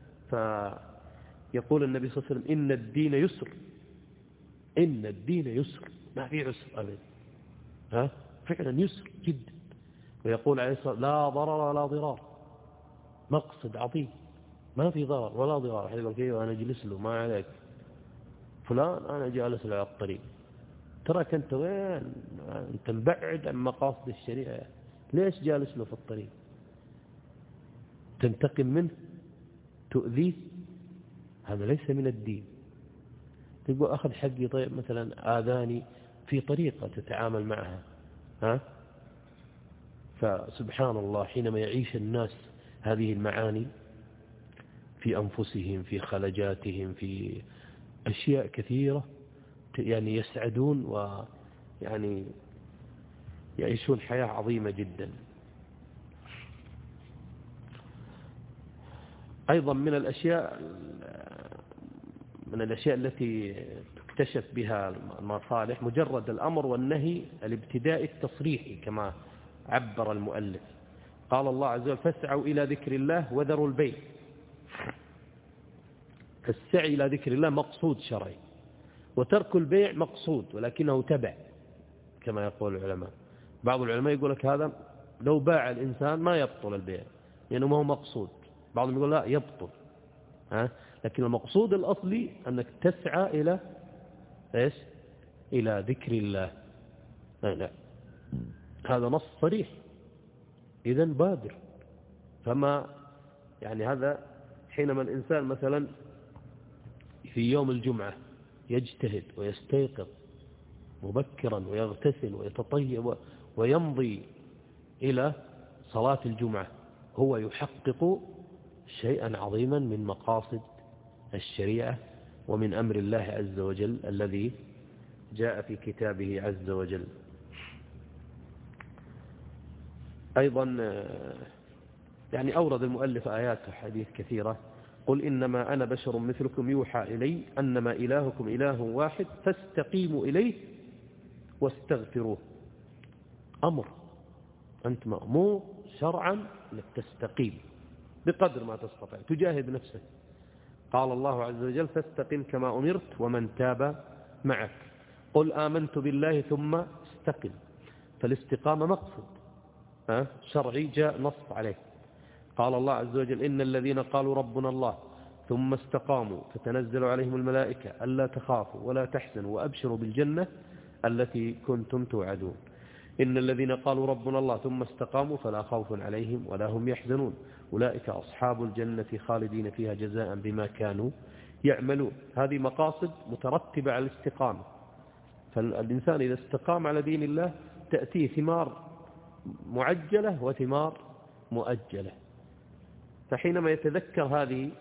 فيقول النبي صلى الله عليه وسلم إن الدين يسر، إن الدين يسر، ما في عسر أبدا. ها؟ فعلا يسر جدا. ويقول عليه الصلاة لا ضرر ولا ضرار، مقصد عظيم، ما في ضرر ولا ضرار. أحد يقول كيف أنا أجلس له ما عليك فلان، أنا جالس له على الطريق، تراك أنت وين؟ أنت مبعد عن مقاصد الشريعة، ليش جالس له في الطريق؟ تنتقم منه، تؤذيه، هذا ليس من الدين. تقول أخذ حقي، طيب مثلا آذاني في طريقة تتعامل معها. ها؟ فسبحان الله حينما يعيش الناس هذه المعاني في أنفسهم، في خلجاتهم، في أشياء كثيرة، يعني يسعدون ويعني يعيشون حياة عظيمة جدا. أيضا من الأشياء من الأشياء التي تكتشف بها المصالح مجرد الأمر والنهي الابتدائي التصريحي كما عبر المؤلف. قال الله عز وجل فاسعوا إلى ذكر الله وذروا البيع. فالسعي إلى ذكر الله مقصود شرعي، وترك البيع مقصود ولكنه تبع كما يقول العلماء. بعض العلماء يقول لك هذا لو باع الإنسان ما يبطل البيع لأنه ما هو مقصود، بعضهم يقول لا يبطل، ها؟ لكن المقصود الأصلي أنك تسعى إلى إيش؟ إلى ذكر الله. لا, لا. هذا نص صريح، إذن بادر. فما يعني هذا حينما الإنسان مثلا في يوم الجمعة يجتهد ويستيقظ مبكرا ويغتسل ويتطيب ويمضي إلى صلاة الجمعة، هو يحقق شيئا عظيما من مقاصد الشريعة ومن أمر الله عز وجل الذي جاء في كتابه عز وجل. أيضا يعني أورد المؤلف آيات وحديث كثيرة. قل إنما أنا بشر مثلكم يوحى إلي أنما إلهكم إله واحد فاستقيموا إليه واستغفروه. أمر، أنت مأمور شرعا أنك تستقيم بقدر ما تستطيع، تجاهد نفسك. قال الله عز وجل فاستقم كما أمرت ومن تاب معك. قل آمنت بالله ثم استقم. فالاستقامة مقصد شرعي جاء نص عليه. قال الله عز وجل إن الذين قالوا ربنا الله ثم استقاموا فتنزل عليهم الملائكة ألا تخافوا ولا تحزنوا وأبشروا بالجنة التي كنتم توعدون. إن الذين قالوا ربنا الله ثم استقاموا فلا خوف عليهم ولا هم يحزنون أولئك أصحاب الجنة خالدين فيها جزاء بما كانوا يعملون. هذه مقاصد مترتبة على الاستقامة. فالإنسان إذا استقام على دين الله تأتيه ثمار معجلة وثمار مؤجلة. فحينما يتذكر هذه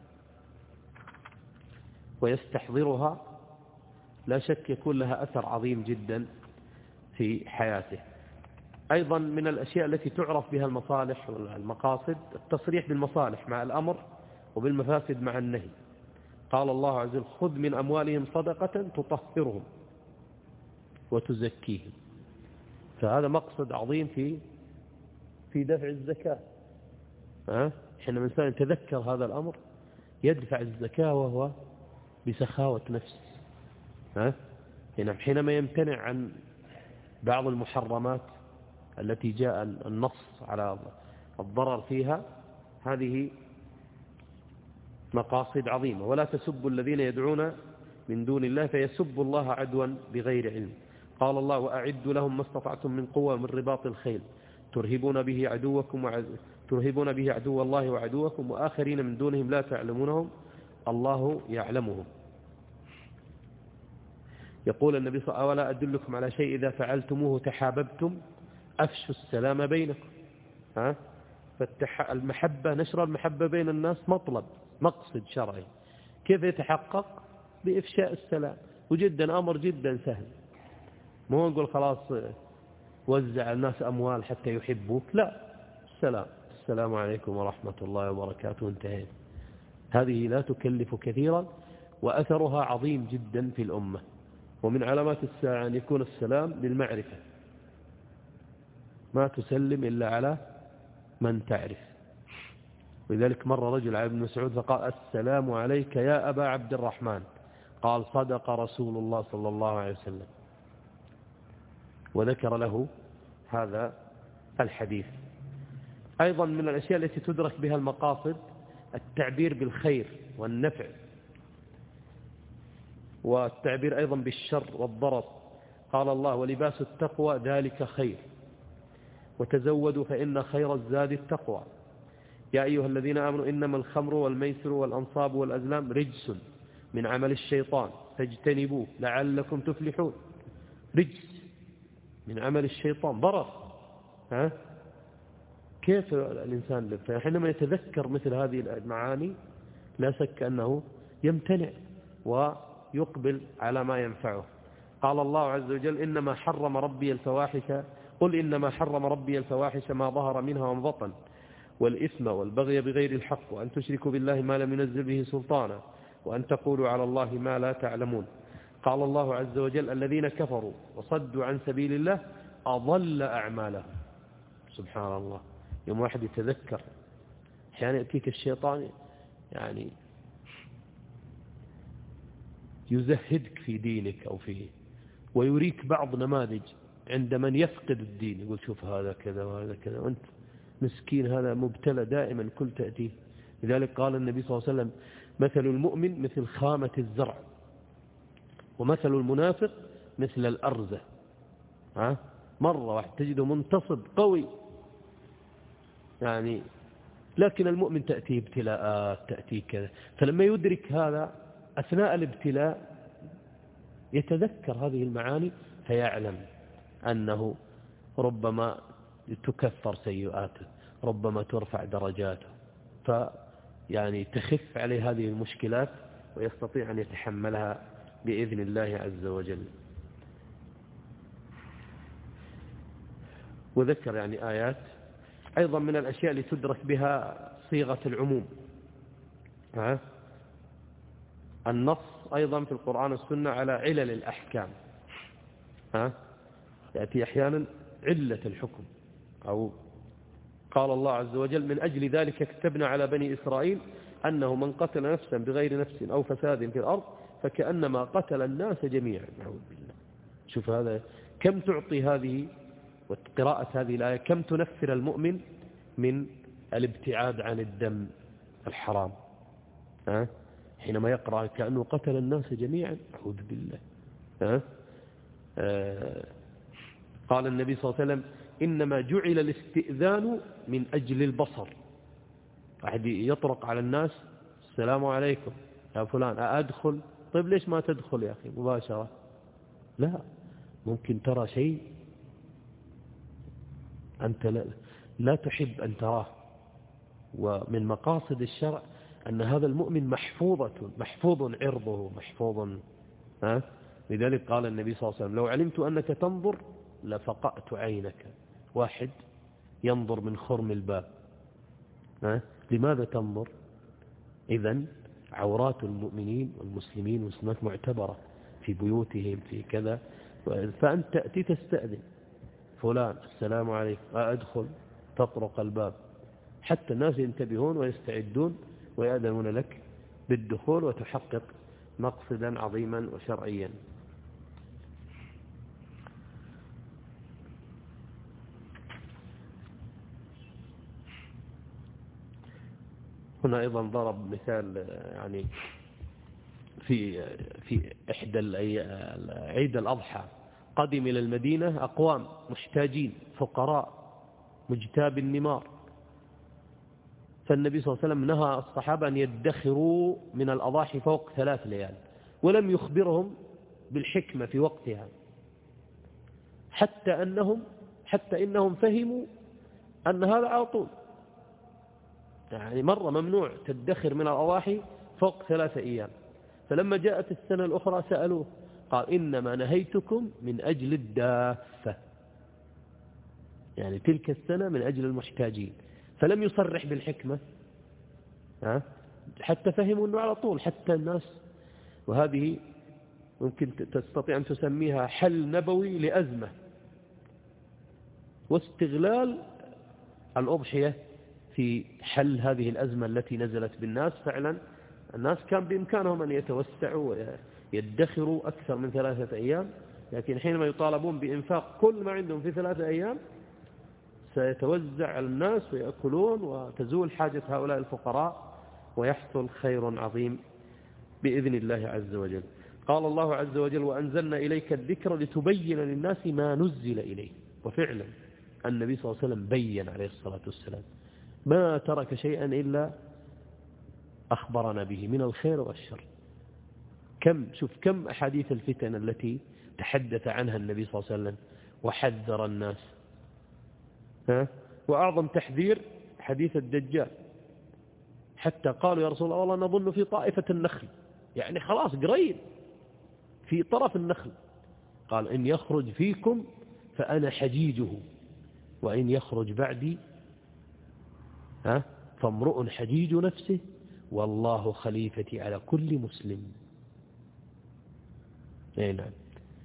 ويستحضرها لا شك يكون لها أثر عظيم جدا في حياته. أيضا من الأشياء التي تعرف بها المصالح والمقاصد التصريح بالمصالح مع الأمر وبالمفاسد مع النهي. قال الله عز وجل خذ من أموالهم صدقة تطهرهم وتزكيهم. فهذا مقصد عظيم في في دفع الزكاة. ها؟ حينما الإنسان يتذكر هذا الأمر يدفع الزكاة وهو بسخاوة نفس. ها؟ حينما يمتنع عن بعض المحرمات التي جاء النص على الضرر فيها، هذه مقاصد عظيمة. ولا تسبوا الذين يدعون من دون الله فيسبوا الله عدوا بغير علم. قال الله وأعدوا لهم ما استطعتم من قوة من رباط الخيل ترهبون به عدوكم وعدو ترهبون به عدو الله وعدوكم وآخرين من دونهم لا تعلمونهم الله يعلمهم. يقول النبي صلى الله عليه وسلم أولا أدلكم على شيء إذا فعلتموه تحاببتم أفشوا السلام بينكم. ها؟ فالمحبة نشر المحبة بين الناس مطلب مقصد شرعي. كيف يتحقق؟ بإفشاء السلام. وجدا أمر جدا سهل، مو نقول خلاص وزع الناس أموال حتى يحبوك، لا، السلام السلام عليكم ورحمة الله وبركاته انتهينا. هذه لا تكلف كثيرا وأثرها عظيم جدا في الأمة. ومن علامات الساعة أن يكون السلام بالمعرفة، ما تسلم إلا على من تعرف. ولذلك مر رجل على ابن مسعود فقال السلام عليك يا أبا عبد الرحمن، قال صدق رسول الله صلى الله عليه وسلم، وذكر له هذا الحديث. أيضا من الأشياء التي تدرك بها المقاصد التعبير بالخير والنفع، والتعبير أيضا بالشر والضرر. قال الله ولباس التقوى ذلك خير وتزودوا فإن خير الزاد التقوى. يا أيها الذين آمنوا إنما الخمر والميسر والأنصاب والأزلام رجس من عمل الشيطان فاجتنبوه لعلكم تفلحون. رجس من عمل الشيطان، ضرر. ها؟ كيف الإنسان حينما يتذكر مثل هذه المعاني لا شك أنه يمتنع ويقبل على ما ينفعه. قال الله عز وجل إنما حرم ربي الفواحش قل إنما حرم ربي الفواحش ما ظهر منها وما بطن والإثم والبغي بغير الحق وأن تشركوا بالله ما لم ينزل به سلطانا وأن تقولوا على الله ما لا تعلمون. قال الله عز وجل الذين كفروا وصدوا عن سبيل الله أضل أعمالهم. سبحان الله. يوم واحد يتذكر أحيانا يأتيك الشيطان يعني يزهدك في دينك أو فيه، ويريك بعض نماذج عند من يفقد الدين، يقول شوف هذا كذا وهذا كذا، وأنت مسكين هذا مبتلى دائما كل تأتيه. لذلك قال النبي صلى الله عليه وسلم مثل المؤمن مثل خامة الزرع، ومثل المنافق مثل الأرزة. ها؟ مرة واحد تجده منتصب قوي يعني، لكن المؤمن تأتيه ابتلاءات، تأتيه كذا، فلما يدرك هذا أثناء الابتلاء يتذكر هذه المعاني، فيعلم أنه ربما تكفر سيئاته، ربما ترفع درجاته، فيعني تخف عليه هذه المشكلات ويستطيع أن يتحملها بإذن الله عز وجل. وذكر يعني آيات أيضا من الأشياء اللي تدرك بها صيغة العموم. ها؟ النص أيضا في القرآن والسنة على علل الأحكام. ها؟ يأتي أحيانا علة الحكم، أو قال الله عز وجل من أجل ذلك كتبنا على بني إسرائيل أنه من قتل نفسا بغير نفس أو فساد في الأرض فكأنما قتل الناس جميعا. نعوذ بالله. شوف هذا كم تعطي هذه وقراءة هذه الآية كم تنفر المؤمن من الابتعاد عن الدم الحرام. ها؟ حينما يقرأ كأنه قتل الناس جميعا، أعوذ بالله. ها؟ آه قال النبي صلى الله عليه وسلم إنما جعل الاستئذان من أجل البصر. واحد يطرق على الناس السلام عليكم يا فلان أدخل، طيب ليش ما تدخل يا أخي مباشرة؟ لا، ممكن ترى شيء أنت لا, لا تحب أن تراه، ومن مقاصد الشرع أن هذا المؤمن محفوظة محفوظ عرضه محفوظ. ها؟ لذلك قال النبي صلى الله عليه وسلم لو علمت أنك تنظر لفقأت عينك. واحد ينظر من خرم الباب، ها؟ لماذا تنظر؟ إذن عورات المؤمنين والمسلمين والمسلمات معتبرة في بيوتهم في كذا، فأنت تأتي تستأذن فلان السلام عليكم أدخل، تطرق الباب حتى الناس ينتبهون ويستعدون ويأذنون لك بالدخول وتحقق مقصدا عظيما وشرعيا. هنا أيضا ضرب مثال يعني في في إحدى عيد الأضحى قدم إلى المدينة أقوام محتاجين فقراء مجتاب النمار، فالنبي صلى الله عليه وسلم نهى الصحابة أن يدخروا من الأضاحي فوق ثلاث ليال، ولم يخبرهم بالحكمة في وقتها، حتى أنهم حتى إنهم فهموا أن هذا على طول، يعني مرة ممنوع تدخر من الأضاحي فوق ثلاثة أيام. فلما جاءت السنة الأخرى سألوه قال إنما نهيتكم من أجل الدافة، يعني تلك السنة من أجل المحتاجين، فلم يصرح بالحكمة ها؟ حتى فهموا أنه على طول حتى الناس. وهذه ممكن تستطيع أن تسميها حل نبوي لأزمة واستغلال الأضحية في حل هذه الأزمة التي نزلت بالناس. فعلا الناس كان بإمكانهم أن يتوسعوا ويدخروا أكثر من ثلاثة أيام، لكن حينما يطالبون بإنفاق كل ما عندهم في ثلاثة أيام سيتوزع على الناس ويأكلون وتزول حاجة هؤلاء الفقراء ويحصل خير عظيم بإذن الله عز وجل. قال الله عز وجل وأنزلنا إليك الذكر لتبين للناس ما نزل إليه. وفعلا النبي صلى الله عليه وسلم بين عليه الصلاة والسلام، ما ترك شيئا إلا أخبرنا به من الخير والشر. كم شوف كم أحاديث الفتن التي تحدث عنها النبي صلى الله عليه وسلم وحذر الناس. ها؟ وأعظم تحذير حديث الدجال، حتى قالوا يا رسول الله والله نظن في طائفة النخل، يعني خلاص قريب في طرف النخل. قال إن يخرج فيكم فأنا حجيجه وإن يخرج بعدي ها فامرؤ حجيج نفسه والله خليفتي على كل مسلم. أي نعم.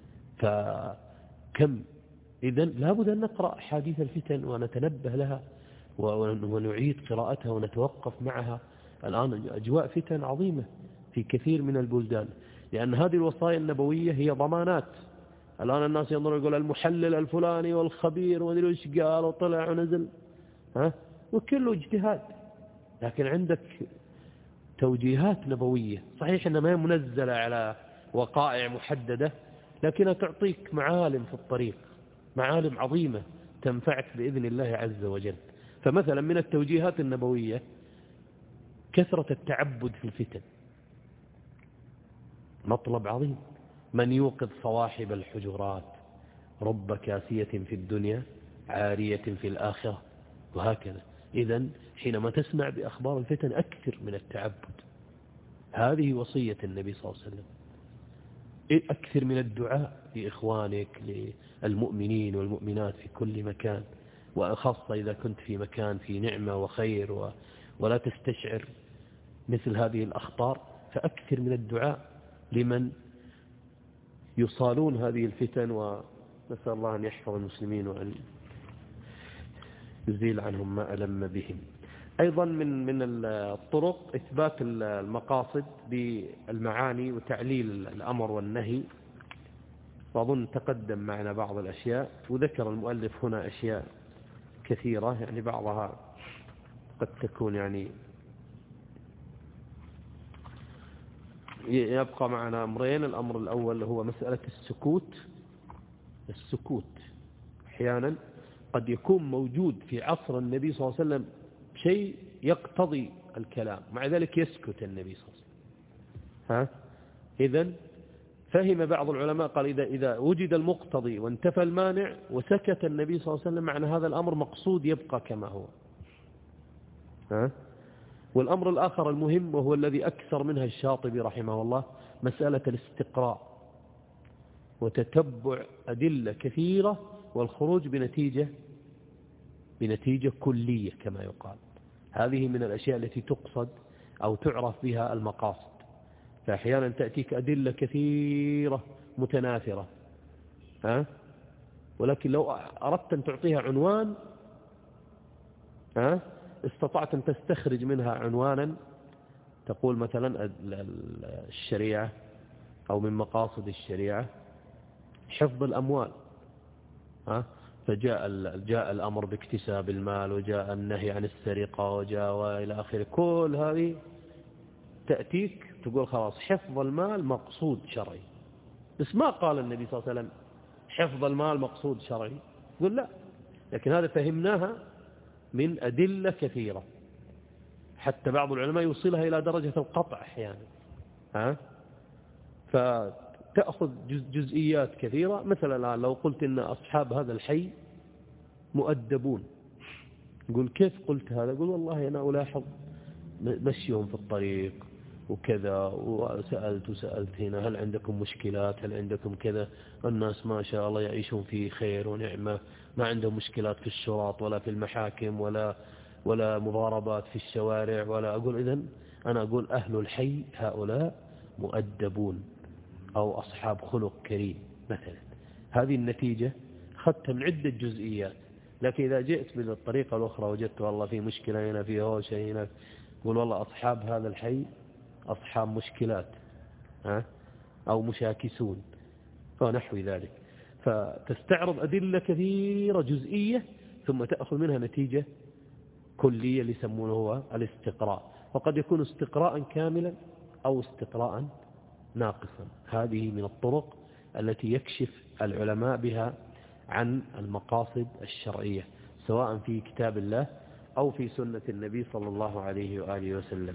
فكم إذن لابد أن نقرأ حديث الفتن ونتنبه لها ونعيد قراءتها ونتوقف معها. الآن أجواء فتن عظيمة في كثير من البلدان، لأن هذه الوصايا النبوية هي ضمانات. الآن الناس ينظرون يقول المحلل الفلاني والخبير ومدري ايش قال وطلع ونزل، ها، وكله اجتهاد، لكن عندك توجيهات نبوية صحيح انها ما هي منزلة على وقائع محددة، لكنها تعطيك معالم في الطريق، معالم عظيمة تنفعك بإذن الله عز وجل. فمثلا من التوجيهات النبوية كثرة التعبد في الفتن، مطلب عظيم. من يوقظ صواحب الحجرات رب كاسية في الدنيا عارية في الآخرة، وهكذا. إذن حينما تسمع بأخبار الفتن أكثر من التعبد، هذه وصية النبي صلى الله عليه وسلم. أكثر من الدعاء لإخوانك للمؤمنين والمؤمنات في كل مكان، وخاصة إذا كنت في مكان في نعمة وخير و... ولا تستشعر مثل هذه الأخطار، فأكثر من الدعاء لمن يصالون هذه الفتن، ونسأل الله أن يحفظ المسلمين وأن يزيل عنهم ما ألم بهم. أيضا من من الطرق إثبات المقاصد بالمعاني وتعليل الأمر والنهي، وأظن تقدم معنا بعض الأشياء، وذكر المؤلف هنا أشياء كثيرة، يعني بعضها قد تكون يعني يبقى معنا أمرين. الأمر الأول هو مسألة السكوت. السكوت أحيانا قد يكون موجود في عصر النبي صلى الله عليه وسلم شيء يقتضي الكلام، مع ذلك يسكت النبي صلى الله عليه وسلم. ها إذن فهم بعض العلماء قال إذا إذا وجد المقتضي وانتفى المانع وسكت النبي صلى الله عليه وسلم، معنى هذا الأمر مقصود يبقى كما هو. ها والأمر الآخر المهم وهو الذي أكثر منها الشاطبي رحمه الله، مسألة الاستقراء وتتبع أدلة كثيرة والخروج بنتيجة بنتيجة كلية كما يقال. هذه من الأشياء التي تقصد أو تعرف بها المقاصد. فأحيانا تأتيك أدلة كثيرة متناثرة، ها؟ ولكن لو أردت أن تعطيها عنوان، ها؟ استطعت أن تستخرج منها عنوانا، تقول مثلا الشريعة أو من مقاصد الشريعة حفظ الأموال، ها؟ فجاء جاء الأمر باكتساب المال، وجاء النهي عن السرقة، وجاء وإلى آخره. كل هذه تأتيك تقول خلاص حفظ المال مقصود شرعي، بس ما قال النبي صلى الله عليه وسلم حفظ المال مقصود شرعي، يقول لا، لكن هذا فهمناها من أدلة كثيرة، حتى بعض العلماء يوصلها إلى درجة القطع أحيانا، ها؟ فتأخذ جزئيات كثيرة. مثلا الآن لو قلت إن أصحاب هذا الحي مؤدبون، يقول كيف قلت هذا؟ يقول والله أنا ألاحظ مشيهم في الطريق وكذا، وسألت وسألت هنا هل عندكم مشكلات، هل عندكم كذا، الناس ما شاء الله يعيشون في خير ونعمة، ما عندهم مشكلات في الشرط ولا في المحاكم ولا ولا مضاربات في الشوارع ولا. أقول إذن أنا أقول أهل الحي هؤلاء مؤدبون أو أصحاب خلق كريم مثلا. هذه النتيجة أخذتها من عدة جزئيات، لكن إذا جئت بالطريقة الأخرى وجدت والله في مشكلة هنا، في هوشة هنا، قول والله أصحاب هذا الحي أصحاب مشكلات، ها؟ أو مشاكسون ونحو ذلك. فتستعرض أدلة كثيرة جزئية ثم تأخذ منها نتيجة كلية اللي يسمونه هو الاستقراء، وقد يكون استقراء كاملا أو استقراء ناقصا. هذه من الطرق التي يكشف العلماء بها عن المقاصد الشرعية، سواء في كتاب الله أو في سنة النبي صلى الله عليه وآله وسلم.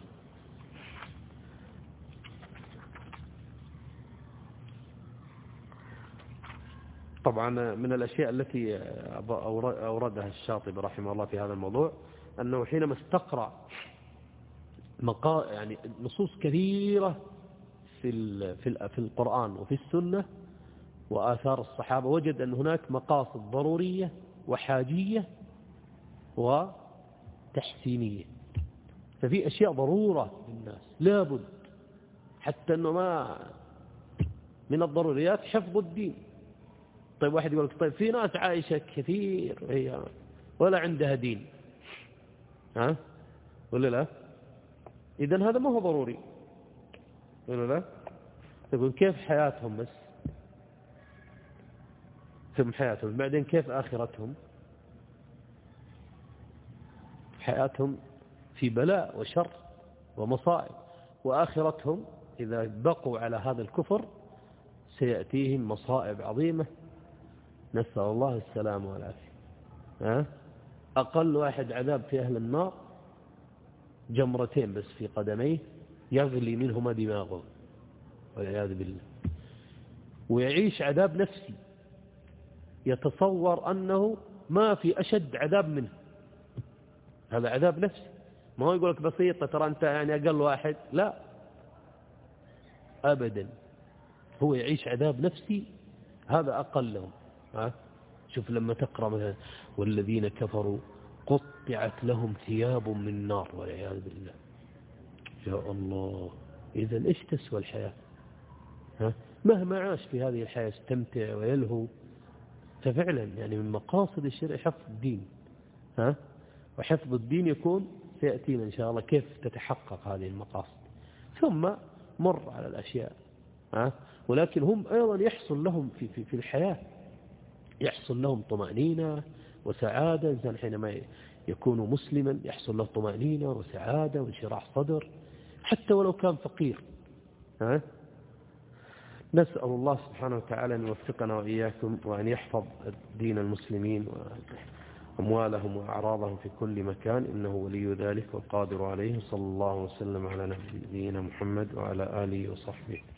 طبعا من الأشياء التي أوردها الشاطبي رحمه الله في هذا الموضوع أنه حينما استقرأ مقا يعني نصوص كثيرة في في في القرآن وفي السنة وآثار الصحابة، وجد أن هناك مقاصد ضرورية وحاجية وتحسينية. ففي أشياء ضرورة للناس لابد، حتى أنه ما من الضروريات حفظ الدين. طيب واحد يقول طيب في ناس عايشة كثير هي ولا عندها دين، ها ولا لا؟ إذن هذا ما هو ضروري ولا لا؟ يقول كيف حياتهم بس، ثم حياتهم بعدين كيف آخرتهم؟ حياتهم في بلاء وشر ومصائب، وآخرتهم إذا بقوا على هذا الكفر سيأتيهم مصائب عظيمة، نسأل الله السلامة والعافية. ها؟ أقل واحد عذاب في أهل النار جمرتين بس في قدميه يغلي منهما دماغه والعياذ بالله، ويعيش عذاب نفسي يتصور أنه ما في أشد عذاب منه. هذا عذاب نفسي، ما هو يقول لك بسيطة ترى أنت يعني أقل واحد، لا أبدا، هو يعيش عذاب نفسي هذا أقلهم. ها؟ شوف لما تقرأ مثلا والذين كفروا قطعت لهم ثياب من نار والعياذ بالله، يا الله، إذا إيش تسوى الحياة؟ ها؟ مهما عاش في هذه الحياة استمتع ويلهو، ففعلا يعني من مقاصد الشرع حفظ الدين. ها؟ وحفظ الدين يكون سيأتينا إن شاء الله كيف تتحقق هذه المقاصد، ثم مر على الأشياء. ها؟ ولكن هم أيضا يحصل لهم في, في, في الحياة يحصل لهم طمأنينة وسعادة. إنسان حينما يكون مسلما يحصل له طمأنينة وسعادة وانشراح صدر حتى ولو كان فقير. ها؟ نسأل الله سبحانه وتعالى أن يوفقنا وإياكم وأن يحفظ دين المسلمين وأموالهم وأعراضهم في كل مكان، إنه ولي ذلك والقادر عليه. صلى الله وسلم على نبينا محمد وعلى آله وصحبه.